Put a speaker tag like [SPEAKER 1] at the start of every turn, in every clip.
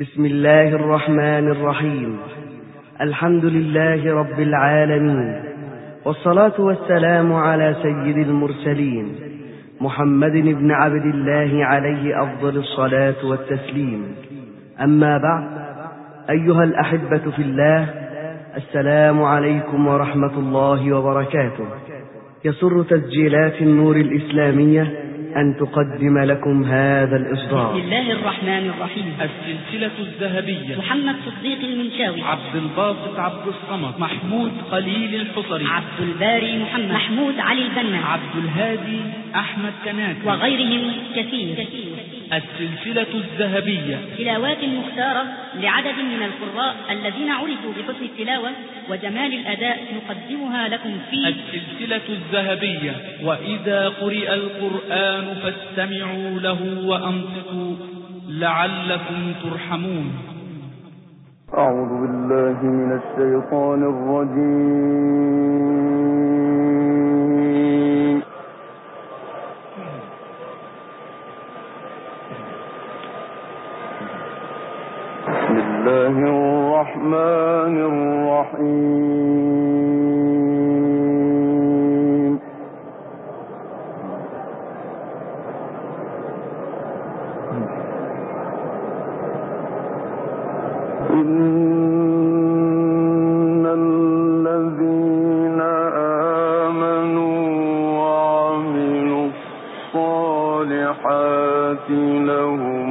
[SPEAKER 1] بسم الله الرحمن الرحيم. الحمد لله رب العالمين، والصلاة والسلام على سيد المرسلين محمد بن عبد الله عليه أفضل الصلاة والتسليم. أما بعد، أيها الأحبة في الله، السلام عليكم ورحمة الله وبركاته. يسر تسجيلات النور الإسلامية أن تقدم لكم هذا الإصدار.
[SPEAKER 2] بسم الله الرحمن الرحيم.
[SPEAKER 3] السلسلة الذهبية.
[SPEAKER 2] محمد صديق المنشاوي،
[SPEAKER 3] عبد الباسط عبد الصمد، محمود قليل الحصري،
[SPEAKER 2] عبد الباري محمد، محمود علي البنا،
[SPEAKER 3] عبد الهادي أحمد كناكي،
[SPEAKER 2] وغيرهم كثير.
[SPEAKER 3] السلسلة الذهبية،
[SPEAKER 2] تلاوات مختارة لعدد من القراء الذين عرفوا بحسن التلاوة وجمال الأداء نقدمها لكم في
[SPEAKER 3] السلسلة الذهبية. وإذا قرئ القرآن فاستمعوا له وأنصتوا لعلكم ترحمون.
[SPEAKER 4] أعوذ بالله من الشيطان الرجيم. بسم الله الرحمن الرحيم. إن الذين آمنوا وعملوا الصالحات لهم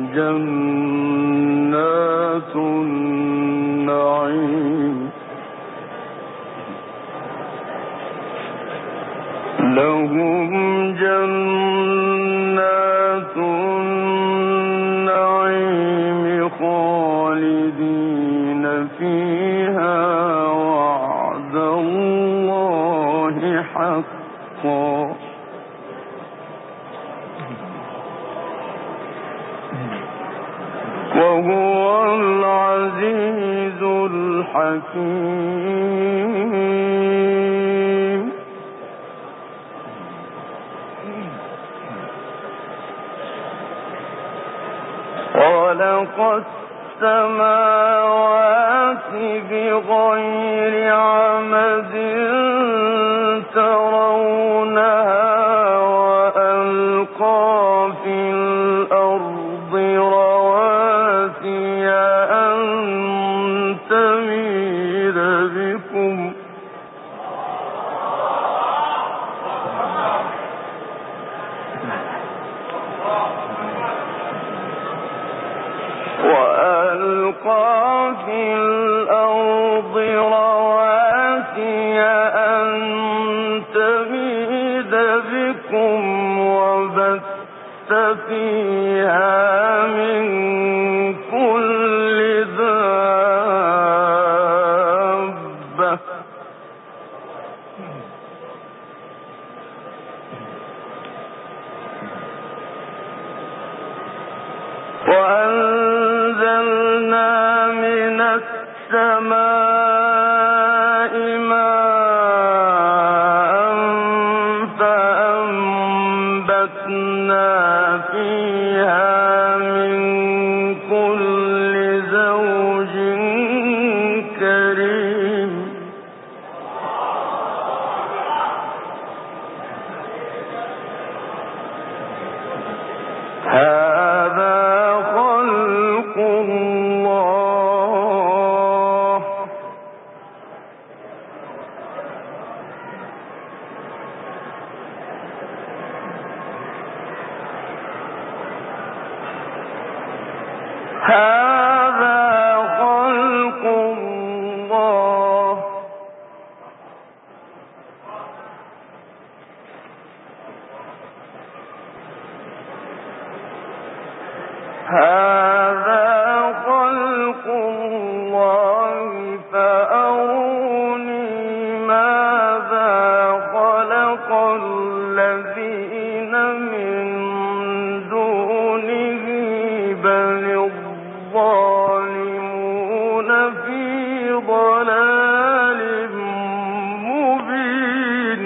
[SPEAKER 4] جنات النعيم، لهم جنات النعيم خالدين فيها وعد الله حقا، وهو العزيز الحكيم. خلق السماوات بغير عمد ترونها وألقى في الأرض رواسي أن تميد بكم وألقى في الأرض رواسي أن تميد بكم وبث فيها من كل دابة وأنزلنا من السماء ماء فأنبتنا فيها من كل زوج كريم. هذا خلق الله، هذا خلق الله. هذا خلق الله فأروني ماذا خلق الذين من دونه بل الظالمون في ضلال مبين.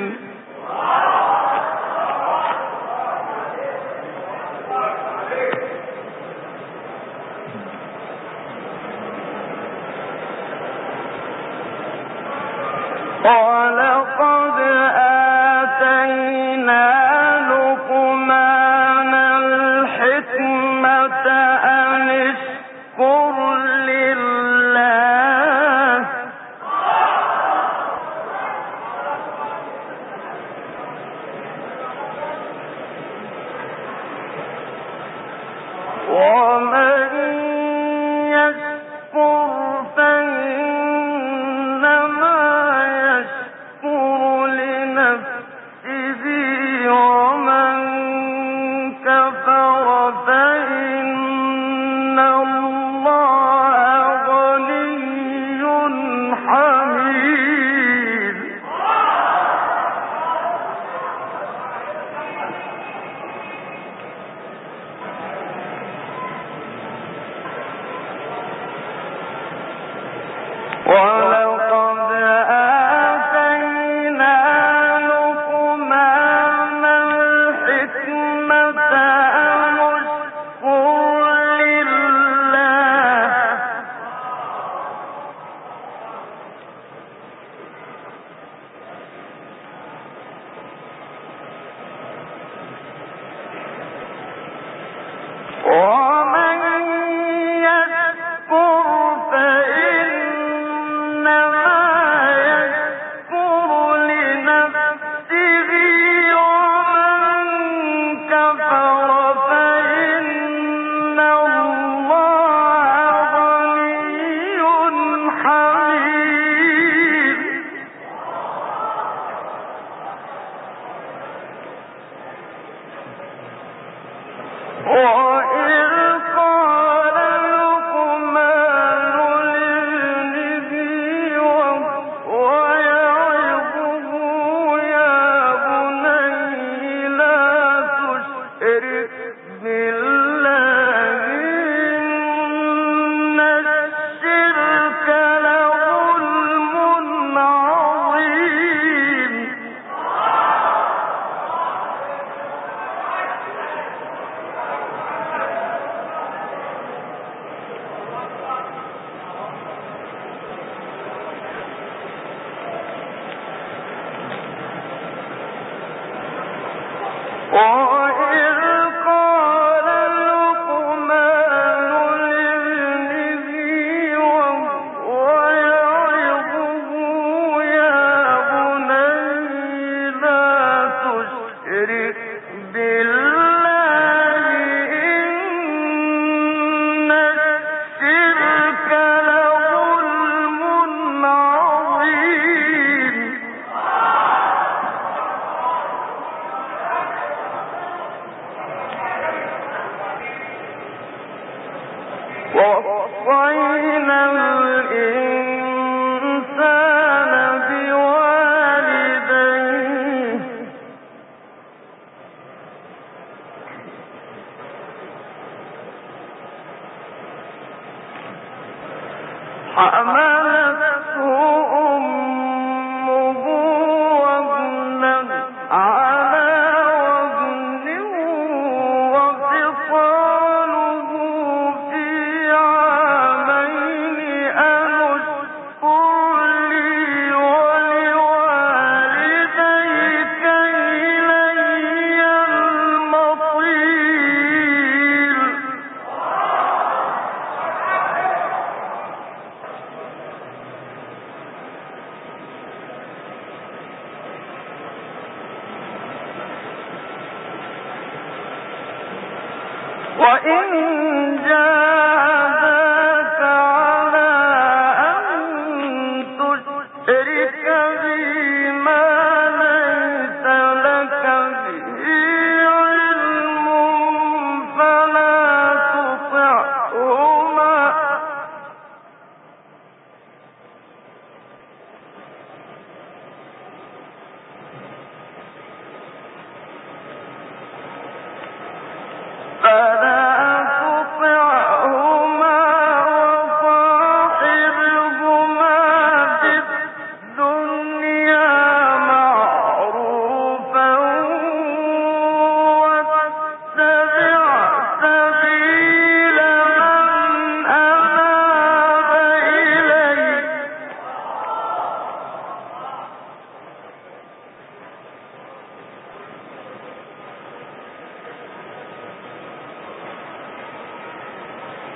[SPEAKER 4] فلا تطع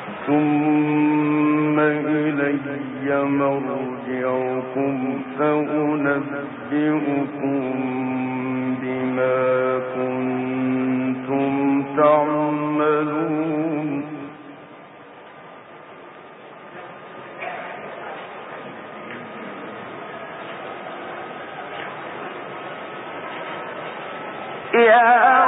[SPEAKER 4] ثم إلي مرجعكم فأنبئكم بما كنتم تعملون يا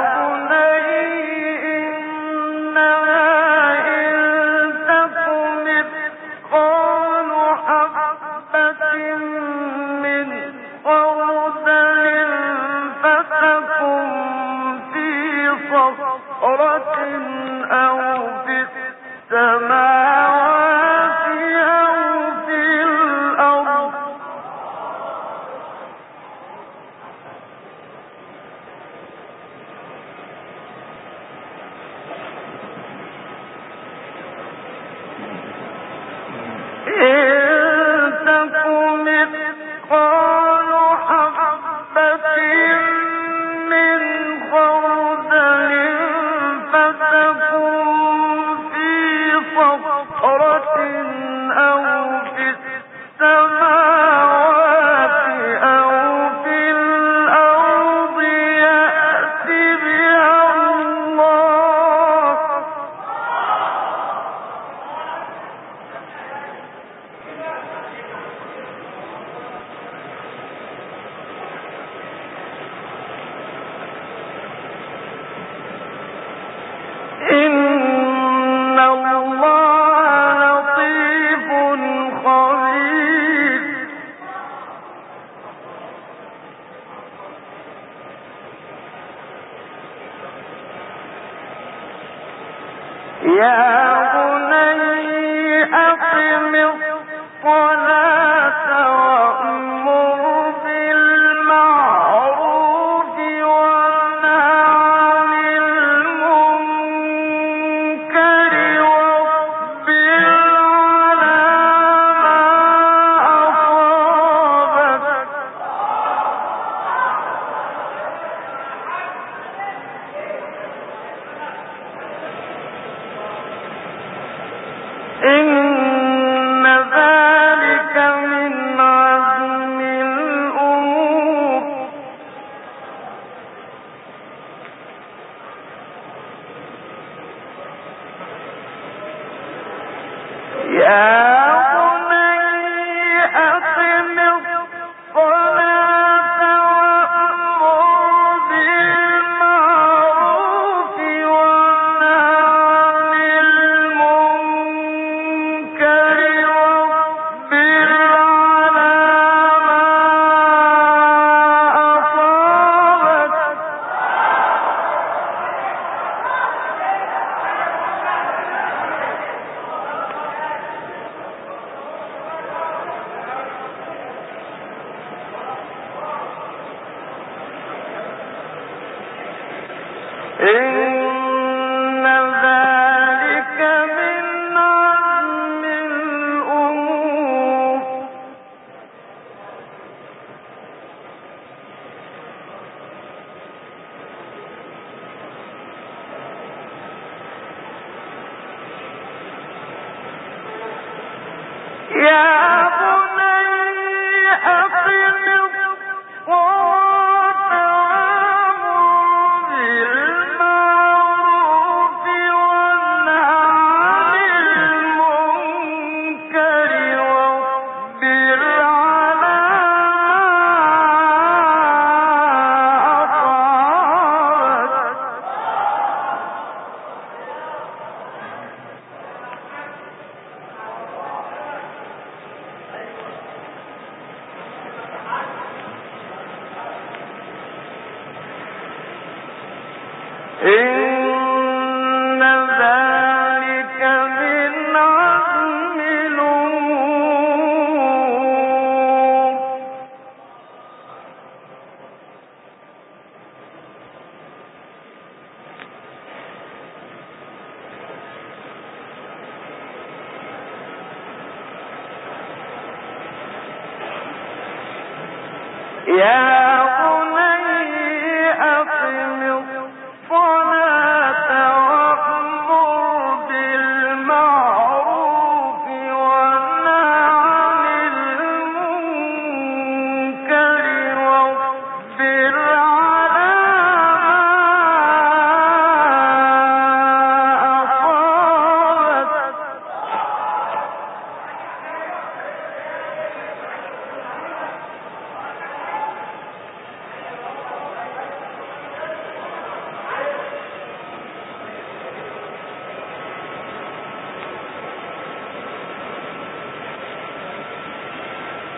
[SPEAKER 5] الصلاة وأمر بالمعروف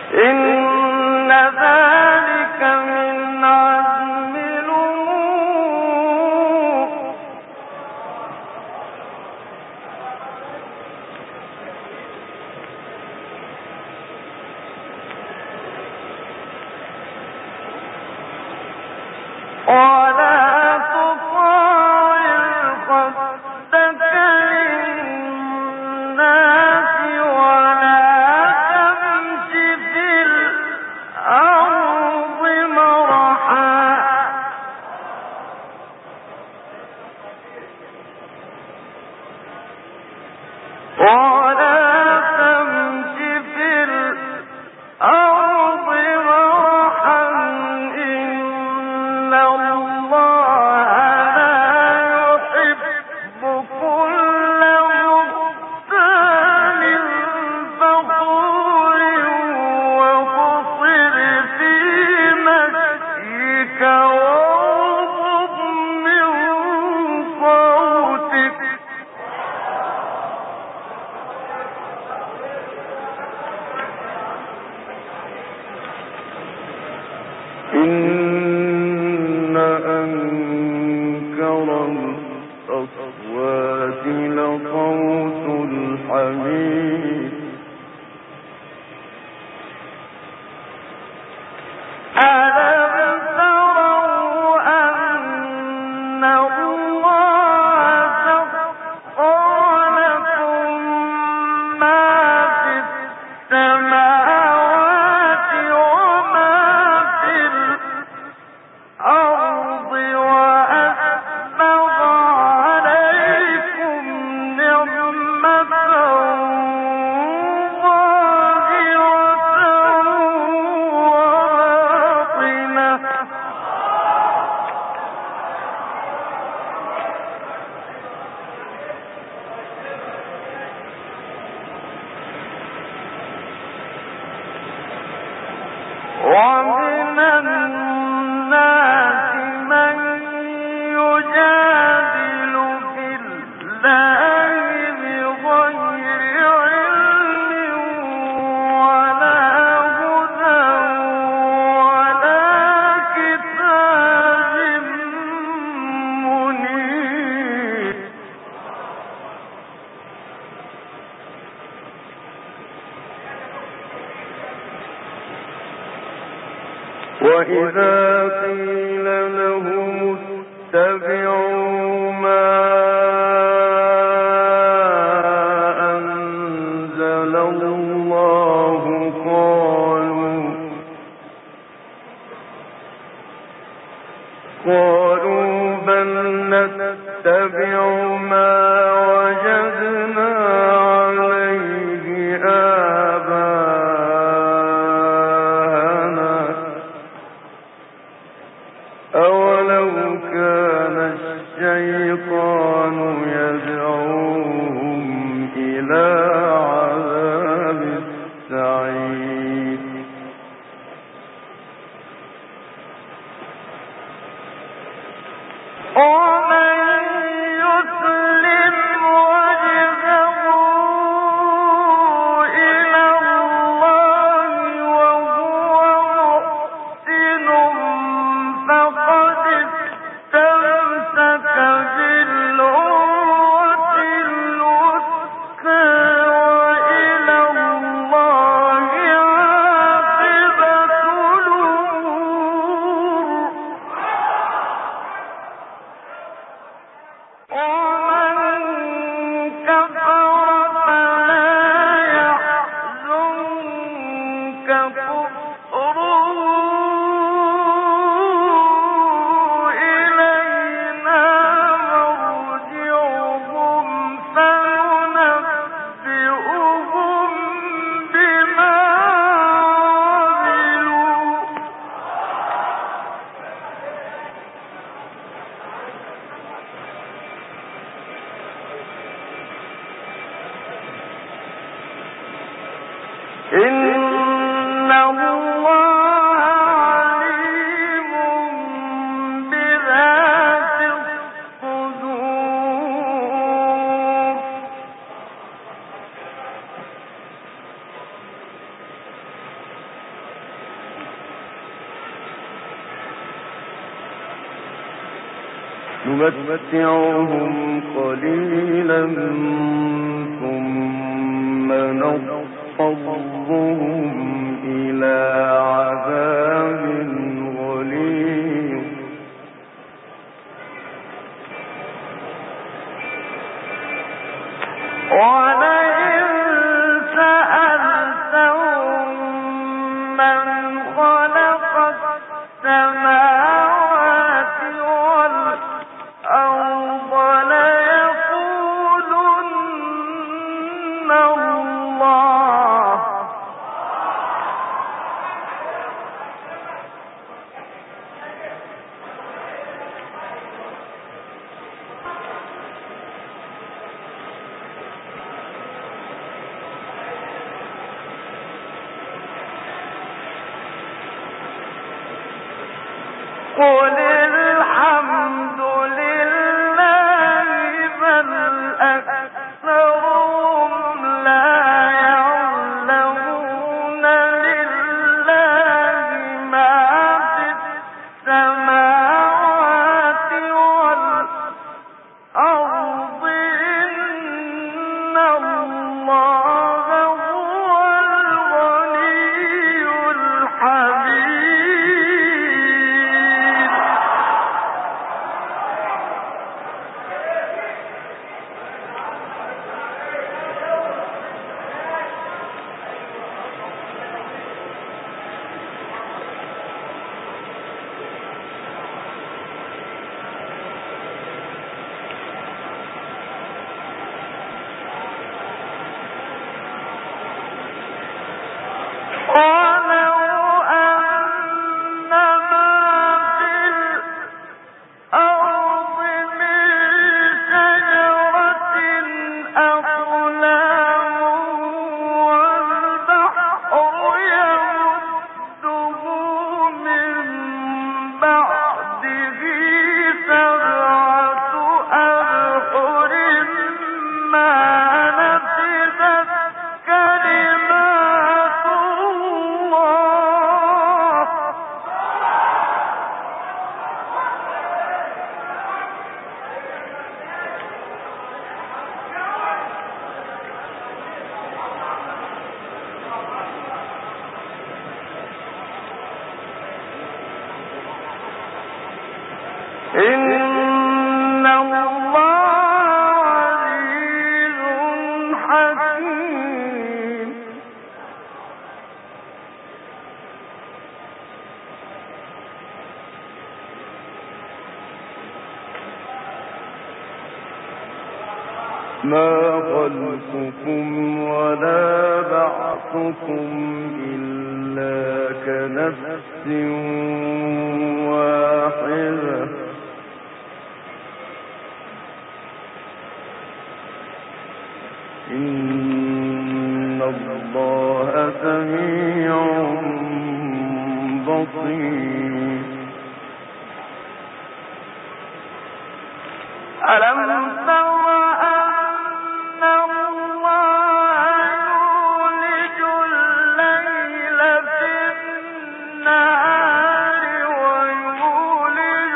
[SPEAKER 4] إن ذلك من عزم الأمور ولا تطاع خدك للناس ولا تمش في الأرض مرحا إن الله لا يحب كل مختال فخور وقصر في مشيك واغضض من صوتك إن أنكر الأصوات لصوت الحمير ألم تروا أن الله سخر لكم ما في السماوات وما في الأرض وأسبغ عليكم نعمة ظاهرة وباطنة ومن الناس من يجادل في الله بغير علم ولا هدى ولا كتاب منير وإذا قيل لهم اتبعوا ما أنزل الله قالوا بل نتبع ما وجدنا عليه آباءنا أولو كان الشيطان نمتعهم قليلا ثم نضطرهم إلى عذاب غليظ ولئن سألتهم من خلق السماوات والأرض ليقولن الله قل الحمد لله بل أكثرهم لا يعلمون لله ما في السماوات والأرض إن الله هو الغني الحميد إن الله عزيز حكيم ما خلقكم ولا بعثكم إلا كنفس واحدة إن الله سميع بصير ألم تر أن الله يولج الليل في النهار ويولج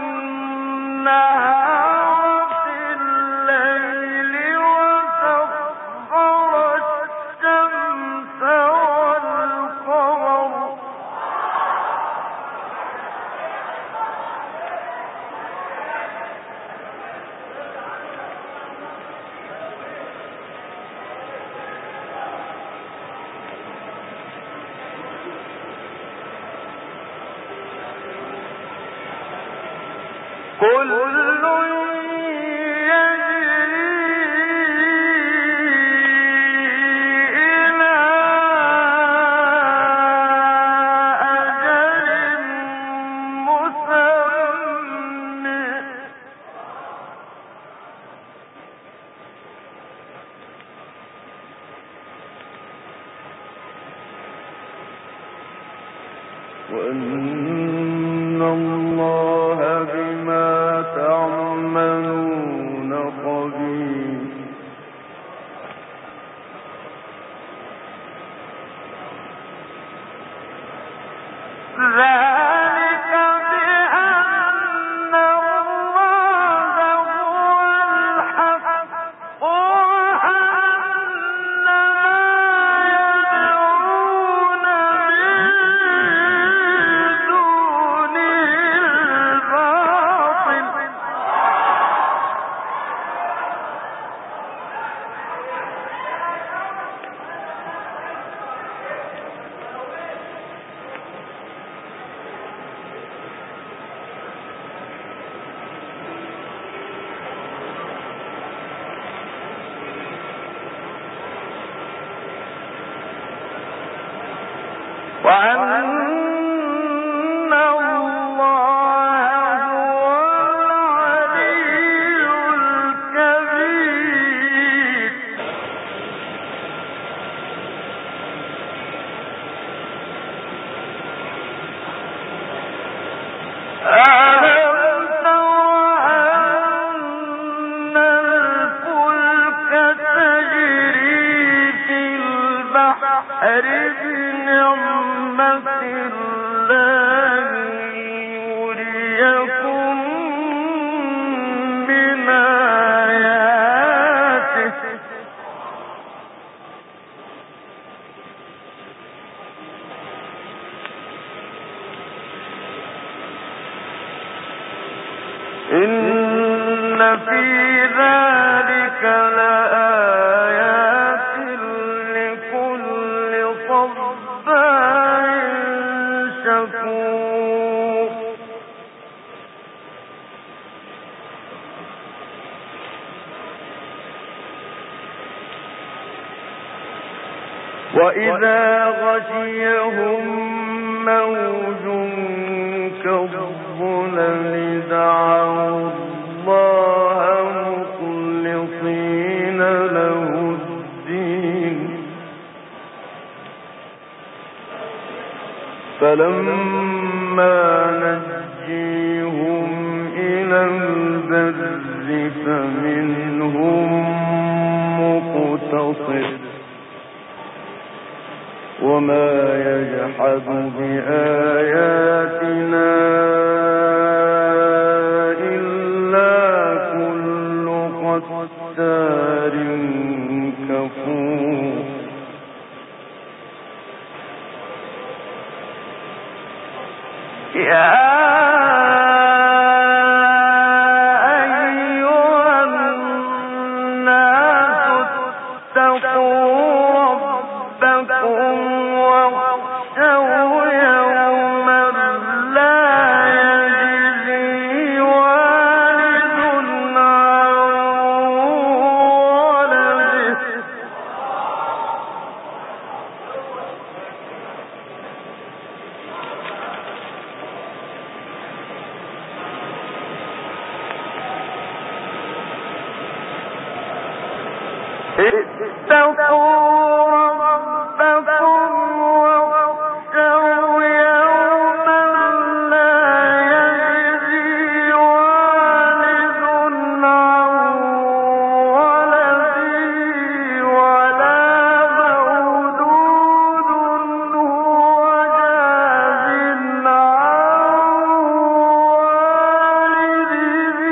[SPEAKER 4] النهار في الليل وسخر الشمس والقمر كل وأن الله بما تعملون خبير ذلك بأن الله إن في ذلك لآيات لكل صبار شكور وإذا غشيهم موج كالظلل دعوا الله مخلصين له الدين فلما نجيهم إلى البر فمنهم مقتصد وما يجحد بآياتنا إلا كل ختار كفور يا أيها الناس اتقوا ربكم واخشوا يوما لا يجزي والد عن ولده اتقوا ربكم واخشوا يوما لا يجزي والد عن ولده ولا مولود هو جاز عن والده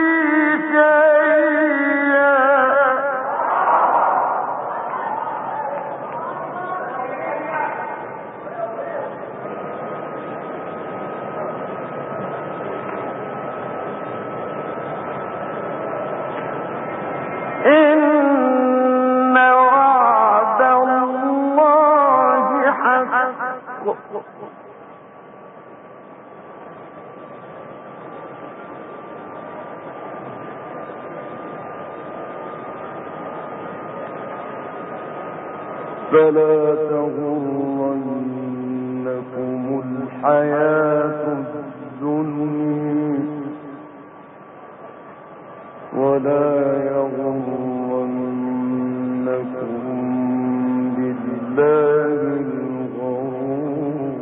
[SPEAKER 4] شيئا إن وعد الله حق فلا تغرنكم الحياة الدنيا ولا يغرنكم بالله الغرور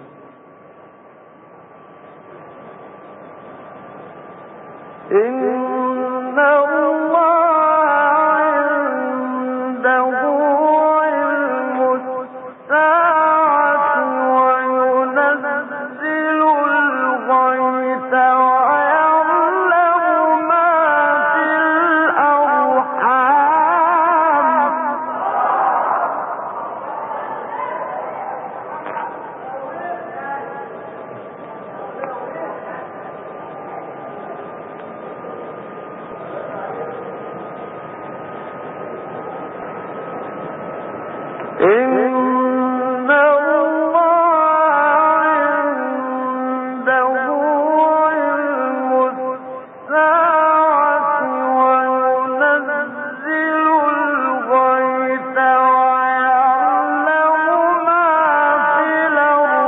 [SPEAKER 4] إن الله عنده علم الساعة وينزل الغيث ويعلم ما في الأرحام إن الله عنده علم الساعة وينزل الغيث ويعلم ما في الأرحام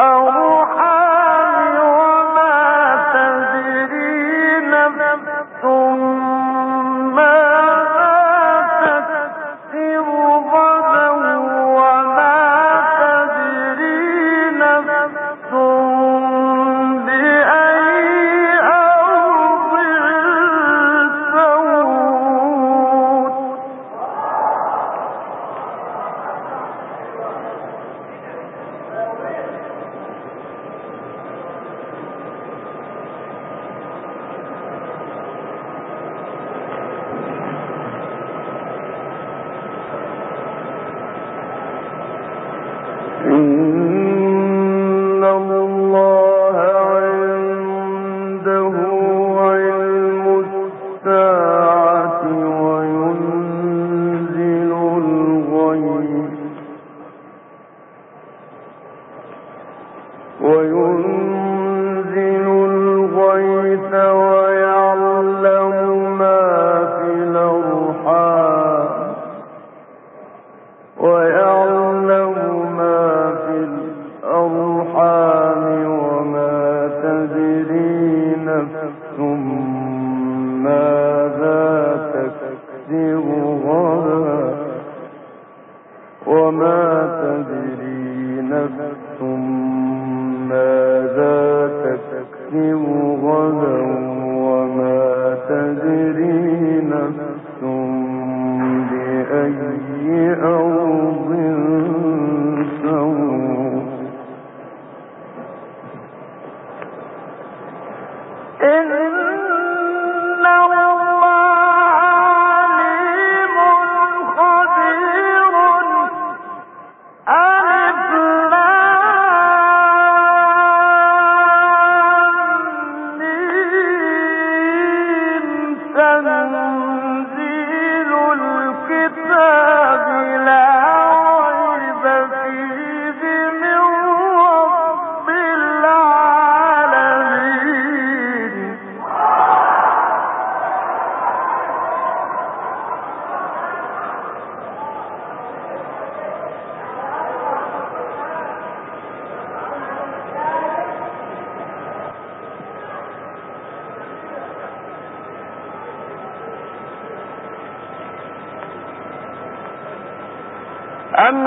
[SPEAKER 4] أم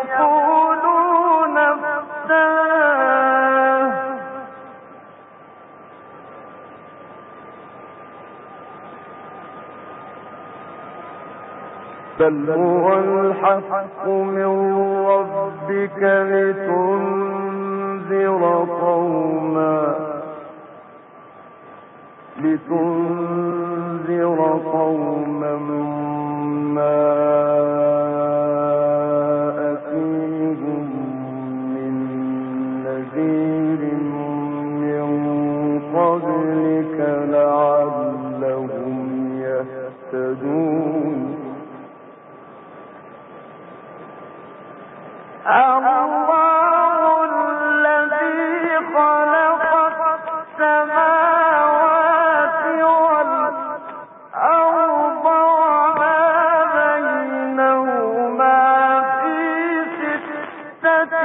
[SPEAKER 4] يقولون افتراه بل هو الحق من ربك لتنذر قوما ما أتيهم من نذير من قبلك لعلهم يهتدون. الله الذي خلق السماوات والأرض وما بينهما في 6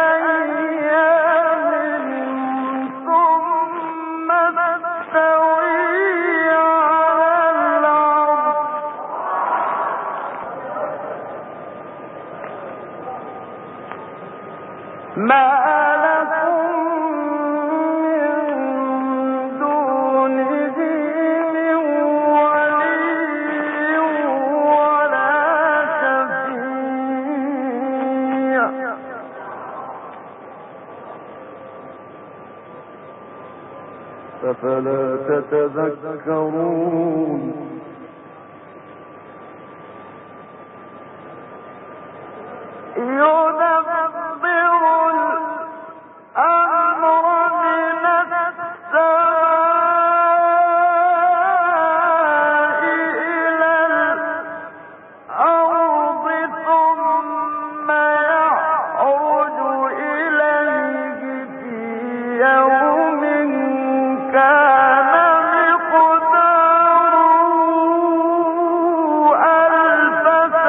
[SPEAKER 4] أيام ثم استوى على العرش ما لكم من دونه من ولي ولا شفيع أفلا تتذكرون. يدبر الأمر من السماء إلى الأرض ثم يعرج إليه في يوم كان مقداره 1000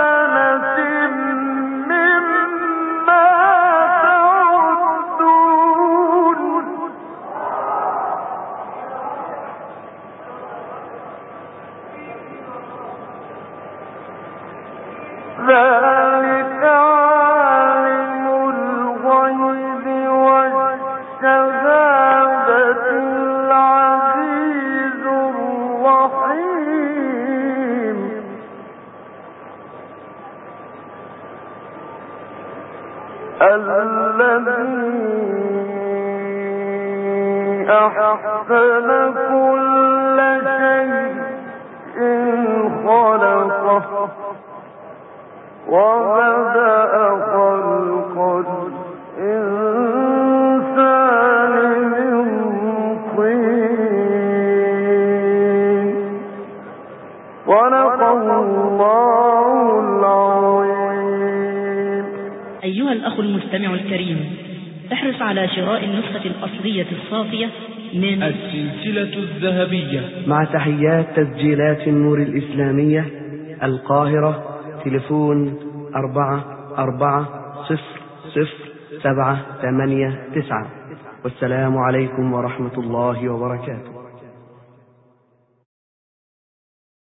[SPEAKER 4] سنة مما تعدون. أحسن كل شيء خلقه وبدأ خلق الإنسان من طين صدق الله العظيم.
[SPEAKER 2] أيها الأخ المستمع الكريم، احرص على شراء النسخة الأصلية الصافية من
[SPEAKER 3] السلسلة الذهبية
[SPEAKER 1] مع تحيات تسجيلات النور الإسلامية، القاهرة، تليفون 44000789. والسلام عليكم ورحمة الله وبركاته.